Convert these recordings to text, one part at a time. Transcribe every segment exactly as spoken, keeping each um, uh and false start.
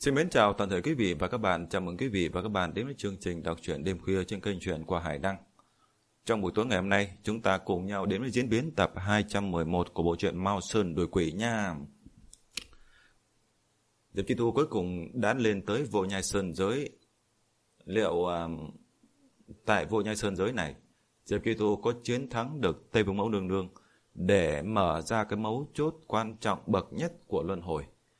Xin mến chào toàn thể quý vị và các bạn. Chào mừng quý vị và các bạn đến với chương trình đọc truyện đêm khuya trên kênh truyện của Hải Đăng. Trong buổi tối ngày hôm nay, chúng ta cùng nhau đến với diễn biến tập hai trăm mười một của bộ truyện Mao Sơn Đuổi Quỷ nha. Diệp Chi Thu cuối cùng đã lên tới Vô Nhai Sơn Giới. Liệu uh, tại Vô Nhai Sơn Giới này, Diệp Chi Thu có chiến thắng được Tây Vương Mẫu Nương Nương để mở ra cái mấu chốt quan trọng bậc nhất của luân hồi?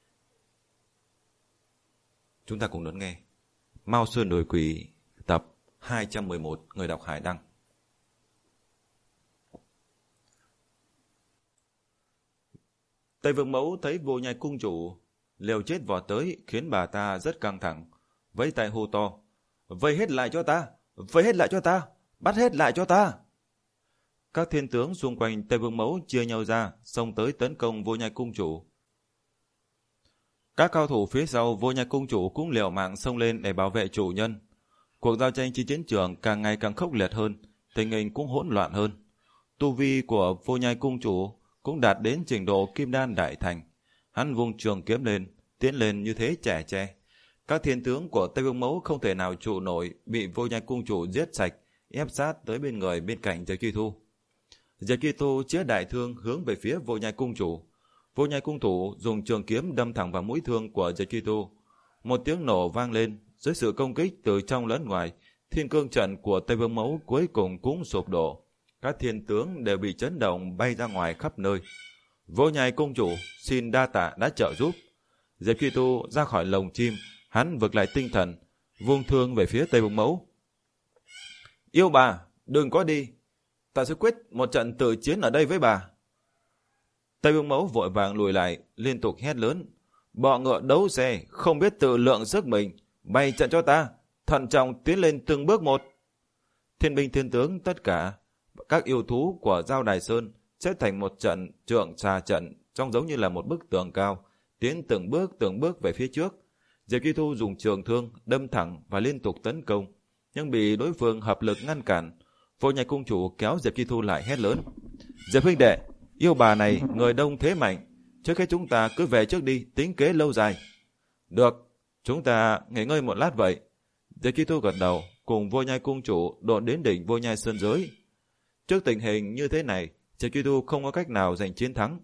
Chúng ta cùng đón nghe Mao Sơn Đuổi Quỷ tập hai trăm mười một, người đọc Hải Đăng. Tây Vương Mẫu thấy Vô Nhai cung chủ liều chết vọt tới khiến bà ta rất căng thẳng, vẫy tay hô to: "Vây hết lại cho ta, vây hết lại cho ta, bắt hết lại cho ta!" Các thiên tướng xung quanh Tây Vương Mẫu chia nhau ra, xông tới tấn công Vô Nhai cung chủ. Các cao thủ phía sau Vô Nhai cung chủ cũng liều mạng xông lên để bảo vệ chủ nhân. Cuộc giao tranh trên chiến trường càng ngày càng khốc liệt hơn, tình hình cũng hỗn loạn hơn. Tu vi của Vô Nhai cung chủ cũng đạt đến trình độ kim đan đại thành. Hắn vung trường kiếm lên, tiến lên như thế trẻ tre. Các thiên tướng của Tây Vương Mẫu không thể nào trụ nổi, bị Vô Nhai cung chủ giết sạch, ép sát tới bên người bên cạnh Diệp Chi Thu. Diệp Chi Thu chĩa đại thương hướng về phía Vô Nhai cung chủ. Vô Nhai cung thủ dùng trường kiếm đâm thẳng vào mũi thương của Diệp Chi Thu. Một tiếng nổ vang lên, dưới sự công kích từ trong lẫn ngoài, thiên cương trận của Tây Vương Mẫu cuối cùng cũng sụp đổ. Các thiên tướng đều bị chấn động bay ra ngoài khắp nơi. Vô Nhai cung chủ xin đa tạ đã trợ giúp. Diệp Chi Thu ra khỏi lồng chim, hắn vực lại tinh thần, vung thương về phía Tây Vương Mẫu. "Yêu bà, đừng có đi, ta sẽ quyết một trận tự chiến ở đây với bà." Tây Vương Mẫu vội vàng lùi lại, liên tục hét lớn: "Bọ ngựa đấu xe, không biết tự lượng sức mình, bày trận cho ta, thận trọng tiến lên từng bước một." Thiên binh thiên tướng tất cả các yêu thú của Giao Đài Sơn xếp thành một trận trượng xà trận, trông giống như là một bức tường cao, tiến từng bước từng bước về phía trước. Diệp Chi Thu dùng trường thương đâm thẳng và liên tục tấn công, nhưng bị đối phương hợp lực ngăn cản. Vô Nhai cung chủ kéo Diệp Chi Thu lại hét lớn: "Diệp huynh đệ, yêu bà này người đông thế mạnh, trước khi chúng ta cứ về trước đi, tính kế lâu dài." "Được, chúng ta nghỉ ngơi một lát vậy." Diệp Chi Thu gật đầu, cùng Vô Nhai cung chủ độn đến đỉnh Vô Nhai Sơn Giới. Trước tình hình như thế này, Diệp Chi Thu không có cách nào giành chiến thắng.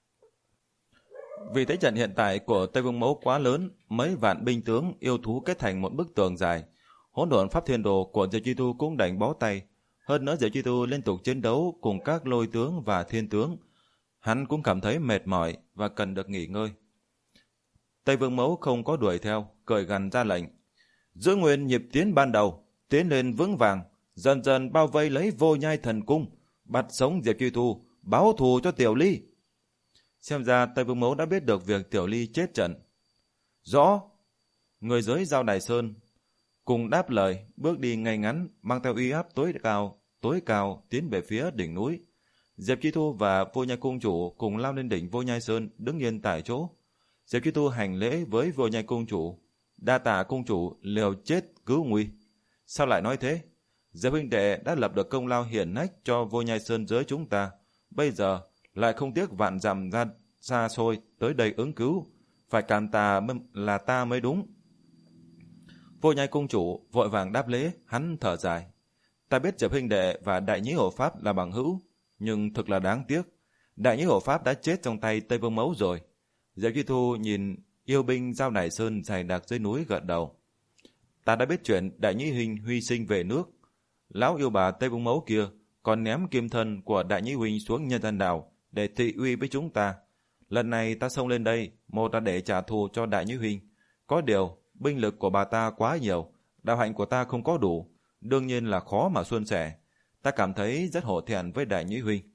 Vì thế trận hiện tại của Tây Vương Mẫu quá lớn, mấy vạn binh tướng yêu thú kết thành một bức tường dài. Hỗn độn pháp thiên đồ của Diệp Chi Thu cũng đành bó tay. Hơn nữa Diệp Chi Thu liên tục chiến đấu cùng các lôi tướng và thiên tướng, hắn cũng cảm thấy mệt mỏi và cần được nghỉ ngơi. Tây Vương Mẫu không có đuổi theo, cười gằn ra lệnh: "Giữ nguyên nhịp tiến ban đầu, tiến lên vững vàng, dần dần bao vây lấy Vô Nhai thần cung, bắt sống Diệp Chi Thu, báo thù cho Tiểu Ly." Xem ra Tây Vương Mẫu đã biết được việc Tiểu Ly chết trận. "Rõ." Người dưới Giao Đài Sơn cùng đáp lời, bước đi ngay ngắn, mang theo uy áp tối cao, tối cao tiến về phía đỉnh núi. Diệp Chi Thu và Vô Nhai cung chủ cùng lao lên đỉnh Vô Nhai Sơn, đứng yên tại chỗ. Diệp Chi Thu hành lễ với Vô Nhai cung chủ: "Đa tạ cung chủ liều chết cứu nguy." "Sao lại nói thế? Diệp huynh đệ đã lập được công lao hiển hách cho Vô Nhai Sơn Giới chúng ta, bây giờ lại không tiếc vạn dặm ra xa xôi tới đây ứng cứu, phải cảm tạ là ta mới đúng." Vô Nhai cung chủ vội vàng đáp lễ, hắn thở dài: "Ta biết Diệp huynh đệ và Đại Nhĩ Hộ Pháp là bằng hữu, nhưng thực là đáng tiếc, Đại Nhĩ Hộ Pháp đã chết trong tay Tây Vương Mẫu rồi." Diệp Chi Thu nhìn yêu binh Giao Đài Sơn dày đặc dưới núi gật đầu: "Ta đã biết chuyện Đại Nhĩ huynh huy sinh về nước. Lão yêu bà Tây Vương Mẫu kia còn ném kim thân của Đại Nhĩ huynh xuống nhân gian đảo để thị uy với chúng ta. Lần này ta xông lên đây, một là để trả thù cho Đại Nhĩ huynh. Có điều binh lực của bà ta quá nhiều, đạo hạnh của ta không có đủ, đương nhiên là khó mà suôn sẻ. Ta cảm thấy rất hổ thẹn với Đại Nhĩ huynh."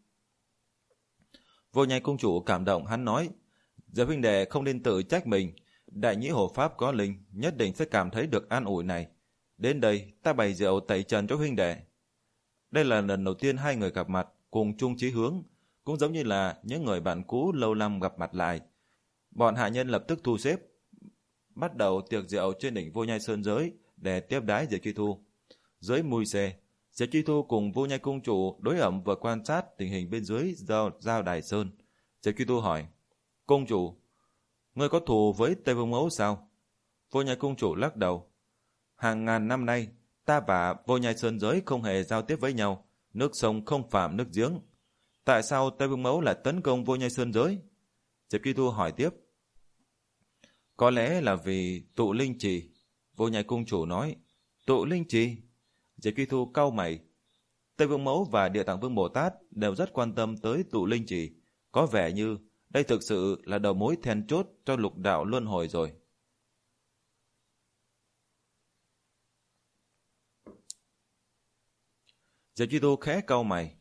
Vô Nhai cung chủ cảm động, hắn nói: "Diệp huynh đệ không nên tự trách mình, Đại Nhĩ Hộ Pháp có linh, nhất định sẽ cảm thấy được an ủi này. Đến đây, ta bày rượu tẩy trần cho huynh đệ." Đây là lần đầu tiên hai người gặp mặt, cùng chung chí hướng, cũng giống như là những người bạn cũ lâu năm gặp mặt lại. Bọn hạ nhân lập tức thu xếp, bắt đầu tiệc rượu trên đỉnh Vô Nhai Sơn Giới để tiếp đái Diệp Chi Thu. Dưới mui xe, Diệp Chi Thu cùng Vô Nhai cung chủ đối ẩm vừa quan sát tình hình bên dưới giao, giao Đài Sơn. Diệp Chi Thu hỏi: "Cung chủ, ngươi có thù với Tây Vương Mẫu sao?" Vô Nhai Cung chủ lắc đầu. Hàng ngàn năm nay, ta và Vô Nhai Sơn Giới không hề giao tiếp với nhau, nước sông không phạm nước giếng. Tại sao Tây Vương Mẫu lại tấn công Vô Nhai Sơn Giới? Diệp Chi Thu hỏi tiếp. Có lẽ là vì tụ linh trì. Vô Nhai Cung chủ nói. Tụ linh trì? Diệp Chi Thu cau mày. Tây Vương Mẫu và Địa Tạng Vương Bồ Tát đều rất quan tâm tới tụ linh trì. Có vẻ như đây thực sự là đầu mối then chốt cho lục đạo luân hồi rồi. Diệp Chi Tu khẽ cau mày.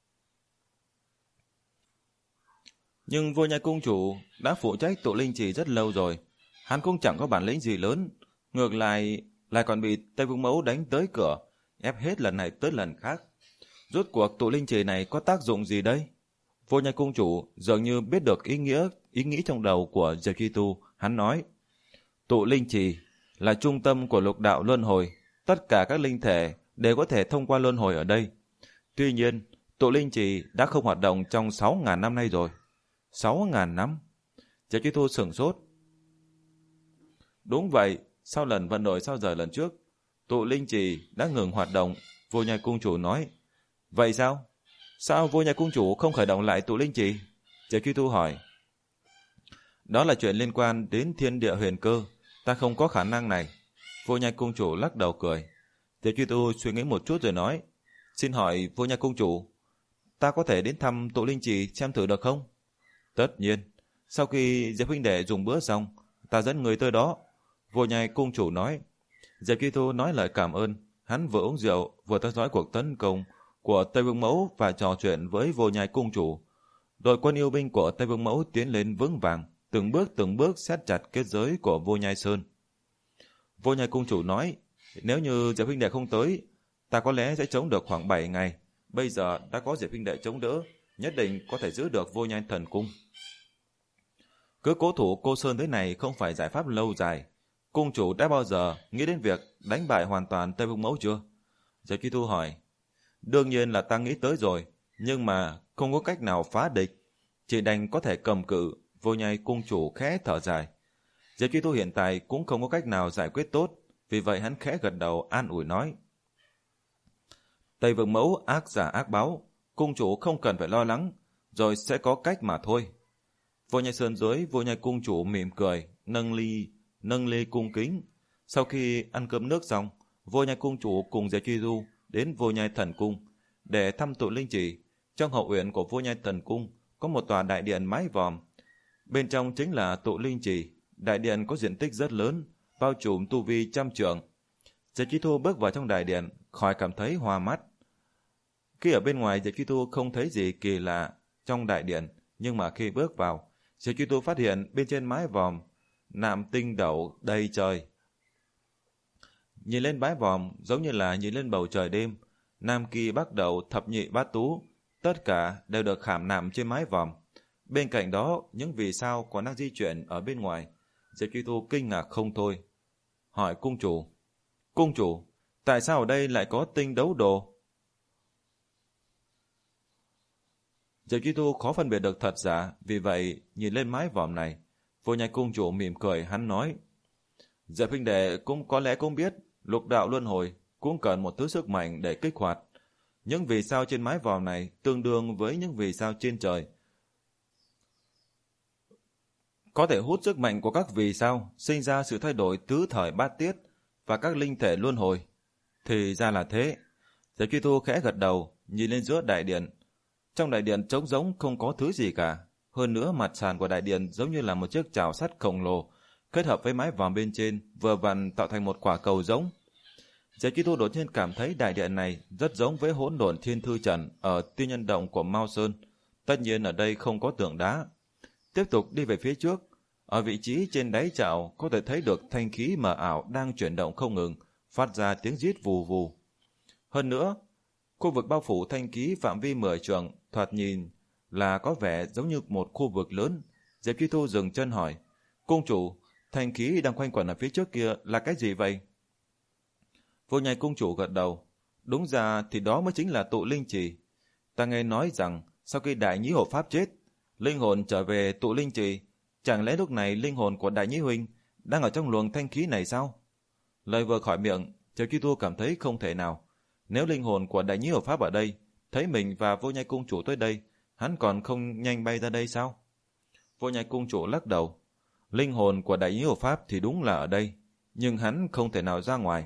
Nhưng Vô Nhai Cung chủ đã phụ trách tụ linh trì rất lâu rồi. Hắn cũng chẳng có bản lĩnh gì lớn. Ngược lại lại còn bị Tây Vương Mẫu đánh tới cửa, ép hết lần này tới lần khác. Rốt cuộc tụ linh trì này có tác dụng gì đây? Vô Nhai Cung chủ dường như biết được ý nghĩa ý nghĩ trong đầu của Diệp Chi Tu. Hắn nói, tụ linh trì là trung tâm của lục đạo luân hồi. Tất cả các linh thể đều có thể thông qua luân hồi ở đây. Tuy nhiên, tụ linh trì đã không hoạt động trong sáu ngàn năm nay rồi. sáu ngàn năm? Diệp Chi Thu sửng sốt. Đúng vậy, sau lần vận đổi sao rời lần trước, tụ linh trì đã ngừng hoạt động. Vô Nhai Cung chủ nói. Vậy sao? Sao Vô Nhai Cung chủ không khởi động lại tụ linh trì? Diệp Chi Thu hỏi. Đó là chuyện liên quan đến thiên địa huyền cơ. Ta không có khả năng này. Vô Nhai Cung chủ lắc đầu cười. Diệp Chi Tu suy nghĩ một chút rồi nói. Xin hỏi Vô Nhai Cung chủ, ta có thể đến thăm tụ linh trì xem thử được không? Tất nhiên. Sau khi Diệp huynh đệ dùng bữa xong, ta dẫn người tới đó. Vô Nhai Cung chủ nói. Diệp Chi Tu nói lời cảm ơn. Hắn vừa uống rượu, vừa theo dõi cuộc tấn công của Tây Vương Mẫu và trò chuyện với Vô Nhai Cung chủ. Đội quân yêu binh của Tây Vương Mẫu tiến lên vững vàng, từng bước từng bước siết chặt kết giới của Vô Nhai Sơn. Vô Nhai Cung chủ nói, nếu như Diệp huynh đệ không tới, ta có lẽ sẽ chống được khoảng bảy ngày. Bây giờ đã có Diệp huynh đệ chống đỡ, nhất định có thể giữ được Vô Nhai Thần Cung. Cứ cố thủ cô Sơn thế này không phải giải pháp lâu dài. Cung chủ đã bao giờ nghĩ đến việc đánh bại hoàn toàn Tây Vương Mẫu chưa? Diệp Chi Thu hỏi. Đương nhiên là ta nghĩ tới rồi, nhưng mà không có cách nào phá địch, chỉ đành có thể cầm cự. Vô Nhai Cung chủ khẽ thở dài. Diệp Chi Thu hiện tại cũng không có cách nào giải quyết tốt, vì vậy hắn khẽ gật đầu an ủi nói. Tây Vương Mẫu ác giả ác báo, cung chủ không cần phải lo lắng, rồi sẽ có cách mà thôi. Vô Nhai Sơn Giới, Vô Nhai Cung chủ mỉm cười, nâng ly, nâng ly cung kính. Sau khi ăn cơm nước xong, Vô Nhai Cung chủ cùng Diệp Chi Du đến Vô Nhai Thần Cung để thăm tụ linh trì. Trong hậu uyển của Vô Nhai Thần Cung có một tòa đại điện mái vòm, bên trong chính là tụ linh trì. Đại điện có diện tích rất lớn, bao trùm tu vi trăm trượng. Diệp Chi Thu bước vào trong đại điện, khỏi cảm thấy hoa mắt. Khi ở bên ngoài, Diệp Chi Thu không thấy gì kỳ lạ trong đại điện, nhưng mà khi bước vào, Diệp Chi Thu phát hiện bên trên mái vòm nạm tinh đậu đầy trời. Nhìn lên mái vòm giống như là nhìn lên bầu trời đêm. Nam kỳ bắc đậu thập nhị bát tú, tất cả đều được khảm nạm trên mái vòm. Bên cạnh đó, những vì sao còn đang di chuyển ở bên ngoài. Diệp Chi Thu kinh ngạc không thôi, hỏi cung chủ. Cung chủ, tại sao ở đây lại có tinh đấu đồ? Diệp Chi Thu khó phân biệt được thật giả, vì vậy nhìn lên mái vòm này. Vô Nhai Cung chủ mỉm cười, hắn nói. Diệp huynh đệ cũng có lẽ cũng biết, lục đạo luân hồi cũng cần một thứ sức mạnh để kích hoạt. Những vì sao trên mái vòm này tương đương với những vì sao trên trời. Có thể hút sức mạnh của các vì sao, sinh ra sự thay đổi tứ thời bát tiết và các linh thể luân hồi. Thì ra là thế. Diệp Chi Thu khẽ gật đầu, nhìn lên giữa đại điện. Trong đại điện trống rỗng không có thứ gì cả. Hơn nữa mặt sàn của đại điện giống như là một chiếc chảo sắt khổng lồ, kết hợp với mái vòm bên trên, vừa vặn tạo thành một quả cầu giống. Diệp Chi Thu đột nhiên cảm thấy đại điện này rất giống với hỗn độn thiên thư trận ở Tiên Nhân Động của Mao Sơn. Tất nhiên ở đây không có tượng đá. Tiếp tục đi về phía trước, ở vị trí trên đáy chảo có thể thấy được thanh khí mờ ảo đang chuyển động không ngừng, phát ra tiếng rít vù vù. Hơn nữa, khu vực bao phủ thanh khí phạm vi mười trượng, thoạt nhìn là có vẻ giống như một khu vực lớn. Diệp Chi Thu dừng chân hỏi, cung chủ, thanh khí đang quanh quẩn ở phía trước kia là cái gì vậy? Vô Nhai Cung chủ gật đầu, đúng ra thì đó mới chính là tụ linh trì. Ta nghe nói rằng sau khi Đại Nhĩ Hộ Pháp chết, linh hồn trở về tụ linh trì. Chẳng lẽ lúc này linh hồn của Đại Nhĩ huynh đang ở trong luồng thanh khí này sao? Lời vừa khỏi miệng, Diệp Chi Tu cảm thấy không thể nào. Nếu linh hồn của Đại Nhĩ Hộ Pháp ở đây, thấy mình và Vô Nhai Cung Chủ tới đây, hắn còn không nhanh bay ra đây sao? Vô Nhai Cung Chủ lắc đầu. Linh hồn của Đại Nhĩ Hộ Pháp thì đúng là ở đây, nhưng hắn không thể nào ra ngoài.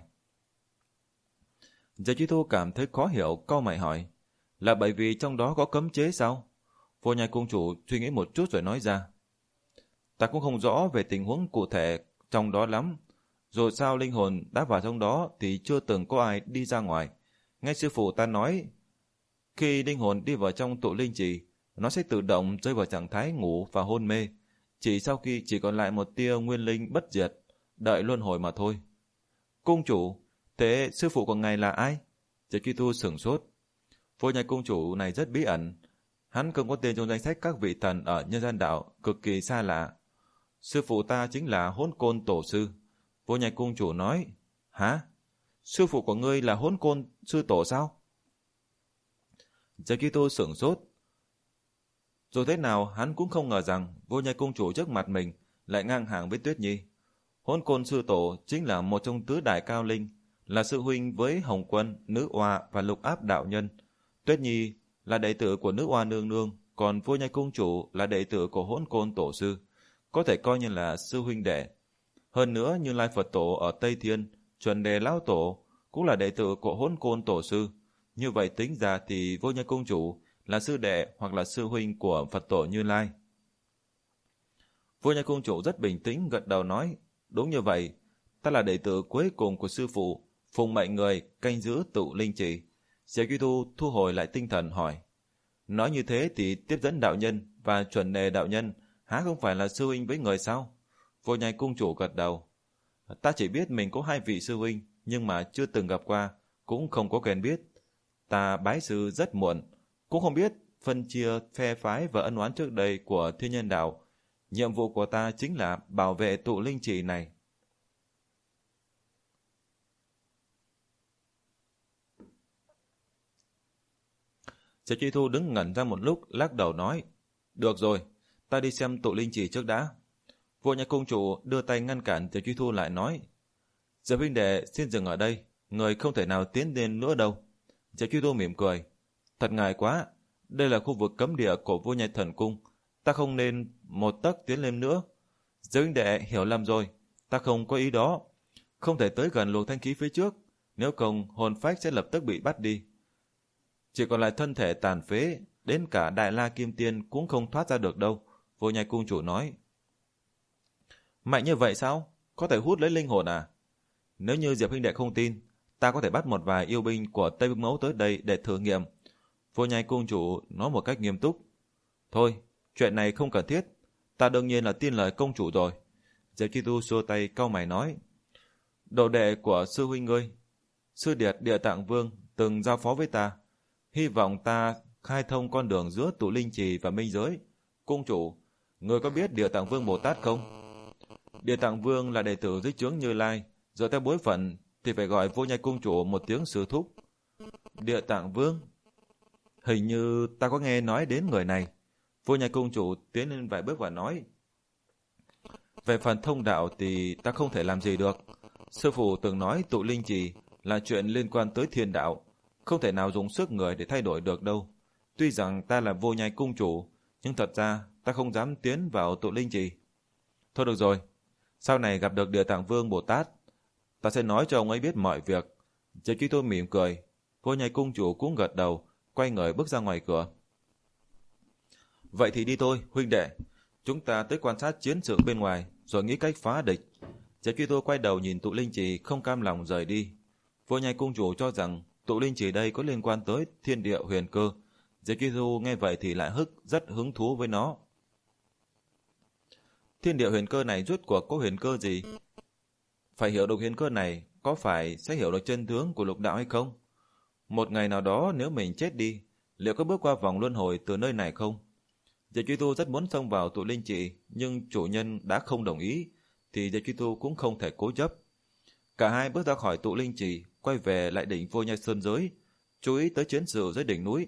Diệp Chi Tu cảm thấy khó hiểu, cau mày hỏi, là bởi vì trong đó có cấm chế sao? Vô Nhai Cung Chủ suy nghĩ một chút rồi nói ra, ta cũng không rõ về tình huống cụ thể trong đó lắm. Rồi sao linh hồn đã vào trong đó thì chưa từng có ai đi ra ngoài. Nghe sư phụ ta nói, khi linh hồn đi vào trong tụ linh trì, nó sẽ tự động rơi vào trạng thái ngủ và hôn mê, chỉ sau khi chỉ còn lại một tia nguyên linh bất diệt, đợi luân hồi mà thôi. Cung chủ, thế sư phụ của ngài là ai? Diệp Chi Tu sửng sốt. Vô Nhai Cung Chủ này rất bí ẩn. Hắn không có tên trong danh sách các vị thần ở nhân gian đạo, cực kỳ xa lạ. Sư phụ ta chính là Hỗn Côn Tổ Sư. Vô Nhai Cung Chủ nói, hả? Sư phụ của ngươi là Hỗn Côn Sư Tổ sao? Diệp Chi Tu sửng sốt. Dù thế nào hắn cũng không ngờ rằng Vô Nhai Cung Chủ trước mặt mình lại ngang hàng với Tuyết Nhi. Hỗn Côn Sư Tổ chính là một trong tứ đại cao linh, là sư huynh với Hồng Quân, Nữ Oa và Lục Áp đạo nhân. Tuyết Nhi là đệ tử của Nữ Oa nương nương, còn Vô Nhai Cung Chủ là đệ tử của Hỗn Côn Tổ Sư, có thể coi như là sư huynh đệ. Hơn nữa, Như Lai Phật Tổ ở Tây Thiên, Chuẩn Đề Lão Tổ cũng là đệ tử của Hỗn Côn Tổ Sư. Như vậy tính ra thì Vô Nhai Cung Chủ là sư đệ hoặc là sư huynh của Phật Tổ Như Lai. Vô Nhai Cung Chủ rất bình tĩnh gật đầu nói, đúng như vậy, ta là đệ tử cuối cùng của sư phụ, phụng mệnh người canh giữ tụ linh trì. Diệp Chi Tu thu hồi lại tinh thần hỏi, nói như thế thì Tiếp Dẫn đạo nhân và Chuẩn Đề đạo nhân há không phải là sư huynh với người sao? Vô Nhai Cung Chủ gật đầu, ta chỉ biết mình có hai vị sư huynh, nhưng mà chưa từng gặp qua, cũng không có quen biết. Ta bái sư rất muộn, cũng không biết phân chia phe phái và ân oán trước đây của thiên nhân đạo. Nhiệm vụ của ta chính là bảo vệ tụ linh trì này. Diệp Chi Thu đứng ngẩn ra một lúc, lắc đầu nói, được rồi, ta đi xem tụ linh trì trước đã. Vô Nhai Cung Chủ đưa tay ngăn cản Diệp Chi Thu lại nói, Diệp huynh đệ xin dừng ở đây, người không thể nào tiến lên nữa đâu. Diệp Chi Thu mỉm cười, thật ngại quá, đây là khu vực cấm địa của Vô Nhai Thần Cung, ta không nên một tấc tiến lên nữa. Diệp huynh đệ hiểu lầm rồi, ta không có ý đó, không thể tới gần luồng thanh khí phía trước, nếu không hồn phách sẽ lập tức bị bắt đi. Chỉ còn lại thân thể tàn phế, đến cả Đại La Kim Tiên cũng không thoát ra được đâu, Vô Nhai Cung Chủ nói. Mạnh như vậy sao? Có thể hút lấy linh hồn à? Nếu như Diệp huynh đệ không tin, ta có thể bắt một vài yêu binh của Tây Vương Mẫu tới đây để thử nghiệm. Vô Nhai Cung Chủ nói một cách nghiêm túc. Thôi, chuyện này không cần thiết, ta đương nhiên là tin lời công chủ rồi. Diệp Chi Tu xua tay cau mày nói, đồ đệ của sư huynh ngươi, sư điệt Địa Tạng Vương từng giao phó với ta, hy vọng ta khai thông con đường giữa tụ linh trì và minh giới. Cung chủ, ngươi có biết Địa Tạng Vương Bồ Tát không? Địa Tạng Vương là đệ tử dưới trướng Như Lai, dựa theo bối phận thì phải gọi Vô Nhai Cung Chủ một tiếng sư thúc. Địa Tạng Vương? Hình như ta có nghe nói đến người này. Vô Nhai Cung Chủ tiến lên vài bước và nói, về phần thông đạo thì ta không thể làm gì được. Sư phụ từng nói tụ linh trì là chuyện liên quan tới thiên đạo, không thể nào dùng sức người để thay đổi được đâu. Tuy rằng ta là Vô Nhai Cung Chủ, nhưng thật ra ta không dám tiến vào tụ linh trì. Thôi được rồi, sau này gặp được Địa Tạng Vương Bồ Tát, ta sẽ nói cho ông ấy biết mọi việc. Diệp Chi Tu mỉm cười, Vô Nhai Cung Chủ cũng gật đầu, quay người bước ra ngoài cửa. Vậy thì đi thôi, huynh đệ. Chúng ta tới quan sát chiến sự bên ngoài, rồi nghĩ cách phá địch. Diệp Chi Tu quay đầu nhìn tụ linh trì không cam lòng rời đi. Vô Nhai Cung Chủ cho rằng tụ linh trì đây có liên quan tới thiên địa huyền cơ. Diệp Chi Tu nghe vậy thì lại hức rất hứng thú với nó. Thiên địa huyền cơ này rốt cuộc có huyền cơ gì? Phải hiểu được huyền cơ này, có phải sẽ hiểu được chân tướng của lục đạo hay không? Một ngày nào đó nếu mình chết đi, liệu có bước qua vòng luân hồi từ nơi này không? Diệp Chi Tu rất muốn xông vào tụ linh trì, nhưng chủ nhân đã không đồng ý, thì Diệp Chi Tu cũng không thể cố chấp. Cả hai bước ra khỏi tụ linh trì, quay về lại đỉnh Vô Nhai Sơn giới, chú ý tới chiến sự dưới đỉnh núi.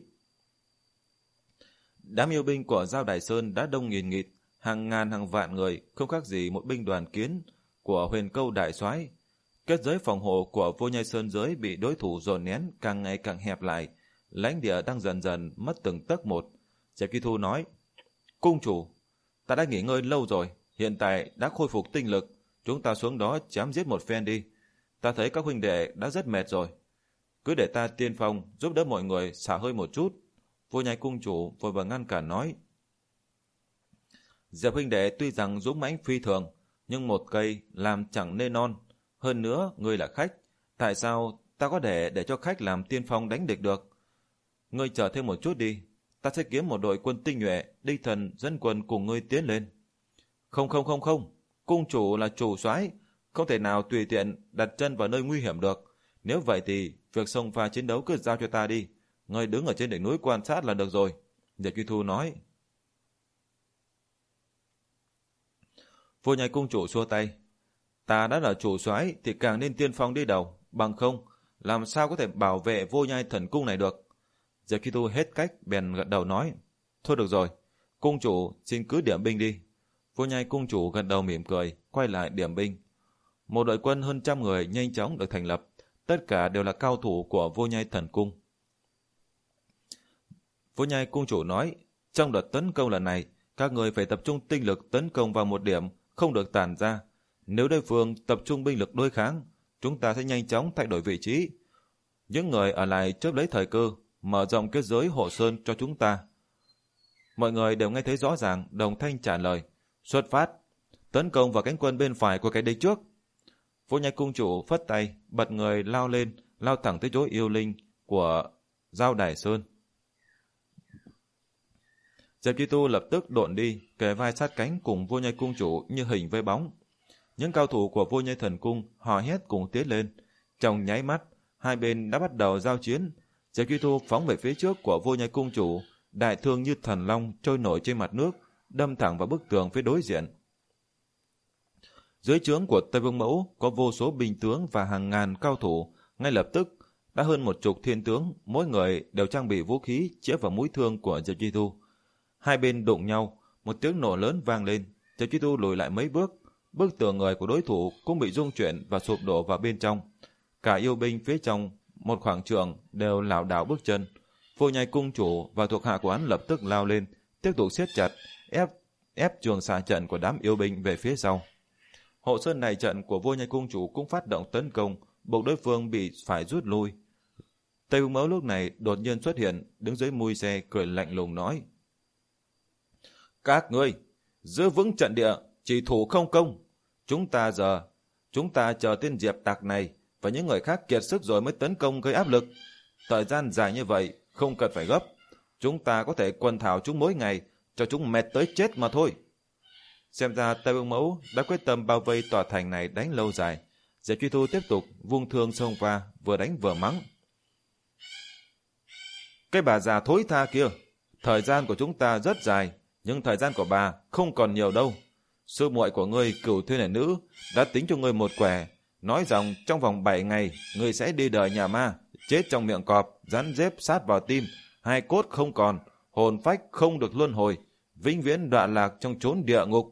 Đám yêu binh của Giao Đài Sơn đã đông nghìn nghịt, hàng ngàn hàng vạn người, không khác gì một binh đoàn kiến, của Huyền Câu đại soái. Kết giới phòng hộ của Vô Nhai Sơn giới bị đối thủ dồn nén càng ngày càng hẹp lại, lãnh địa đang dần dần mất từng tấc một. Diệp Chi Thu nói: "Cung chủ, ta đã nghỉ ngơi lâu rồi, hiện tại đã khôi phục tinh lực, chúng ta xuống đó chém giết một phen đi. Ta thấy các huynh đệ đã rất mệt rồi, cứ để ta tiên phong giúp đỡ mọi người xả hơi một chút." Vô Nhai cung chủ vội vàng ngăn cản nói: "Diệp huynh đệ tuy rằng dũng mãnh phi thường, nhưng một cây làm chẳng nên non. Hơn nữa, ngươi là khách, tại sao ta có thể để cho khách làm tiên phong đánh địch được? Ngươi chờ thêm một chút đi, ta sẽ kiếm một đội quân tinh nhuệ, đích thần dẫn quân cùng ngươi tiến lên." "Không không không không, cung chủ là chủ soái, không thể nào tùy tiện đặt chân vào nơi nguy hiểm được. Nếu vậy thì việc xông pha chiến đấu cứ giao cho ta đi, ngươi đứng ở trên đỉnh núi quan sát là được rồi." Diệp Chi Thu nói. Vô Nhai cung chủ xua tay: "Ta đã là chủ soái thì càng nên tiên phong đi đầu, bằng không làm sao có thể bảo vệ Vô Nhai thần cung này được." Diệp Chi Thu hết cách bèn gật đầu nói: "Thôi được rồi, cung chủ xin cứ điểm binh đi." Vô Nhai cung chủ gật đầu mỉm cười, quay lại điểm binh. Một đội quân hơn trăm người nhanh chóng được thành lập, tất cả đều là cao thủ của Vô Nhai thần cung. Vô Nhai cung chủ nói: "Trong đợt tấn công lần này, các người phải tập trung tinh lực tấn công vào một điểm, không được tản ra. Nếu đối phương tập trung binh lực đối kháng, chúng ta sẽ nhanh chóng thay đổi vị trí. Những người ở lại chớp lấy thời cơ, mở rộng kết giới hộ sơn cho chúng ta." Mọi người đều nghe thấy rõ ràng, đồng thanh trả lời: "Xuất phát, tấn công vào cánh quân bên phải của cái địch trước." Vô Nhai cung chủ phất tay, bật người lao lên, lao thẳng tới chỗ yêu linh của Giao Đài Sơn. Diệp Chi Tu lập tức độn đi, kề vai sát cánh cùng Vô Nhai cung chủ như hình với bóng. Những cao thủ của Vô Nhai thần cung hò hét cùng tiến lên. Trong nháy mắt, hai bên đã bắt đầu giao chiến. Diệp Chi Tu phóng về phía trước của Vô Nhai cung chủ, đại thương như thần long trôi nổi trên mặt nước, đâm thẳng vào bức tường phía đối diện. Dưới trướng của Tây Vương Mẫu có vô số binh tướng và hàng ngàn cao thủ, ngay lập tức đã hơn một chục thiên tướng, mỗi người đều trang bị vũ khí chĩa vào mũi thương của Diệp Chi Tu. Hai bên đụng nhau, một tiếng nổ lớn vang lên, Diệp Chi Tu lùi lại mấy bước, bức tường người của đối thủ cũng bị rung chuyển và sụp đổ vào bên trong. Cả yêu binh phía trong một khoảng trường đều lảo đảo bước chân. Vô Nhai cung chủ và thuộc hạ của hắn lập tức lao lên, tiếp tục siết chặt, ép ép trường xạ trận của đám yêu binh về phía sau. Hộ sơn này trận của Vô Nhai cung chủ cũng phát động tấn công, buộc đối phương bị phải rút lui. Tây Vương Mẫu lúc này đột nhiên xuất hiện, đứng dưới mui xe cười lạnh lùng nói: "Các ngươi giữ vững trận địa, chỉ thủ không công. Chúng ta giờ, chúng ta chờ tên Diệp Tạc này và những người khác kiệt sức rồi mới tấn công gây áp lực. Thời gian dài như vậy, không cần phải gấp. Chúng ta có thể quần thảo chúng mỗi ngày, cho chúng mệt tới chết mà thôi." Xem ra Tây Vương Mẫu đã quyết tâm bao vây tòa thành này đánh lâu dài. Diệp Chi Thu tiếp tục vung thương xông qua, vừa đánh vừa mắng: "Cái bà già thối tha kia, thời gian của chúng ta rất dài, nhưng thời gian của bà không còn nhiều đâu. Sư muội của ngươi Cửu Thiên Hải Nữ đã tính cho ngươi một quẻ, nói rằng trong vòng bảy ngày ngươi sẽ đi đời nhà ma, chết trong miệng cọp, rắn rết sát vào tim, hai cốt không còn, hồn phách không được luân hồi, vĩnh viễn đọa lạc trong chốn địa ngục."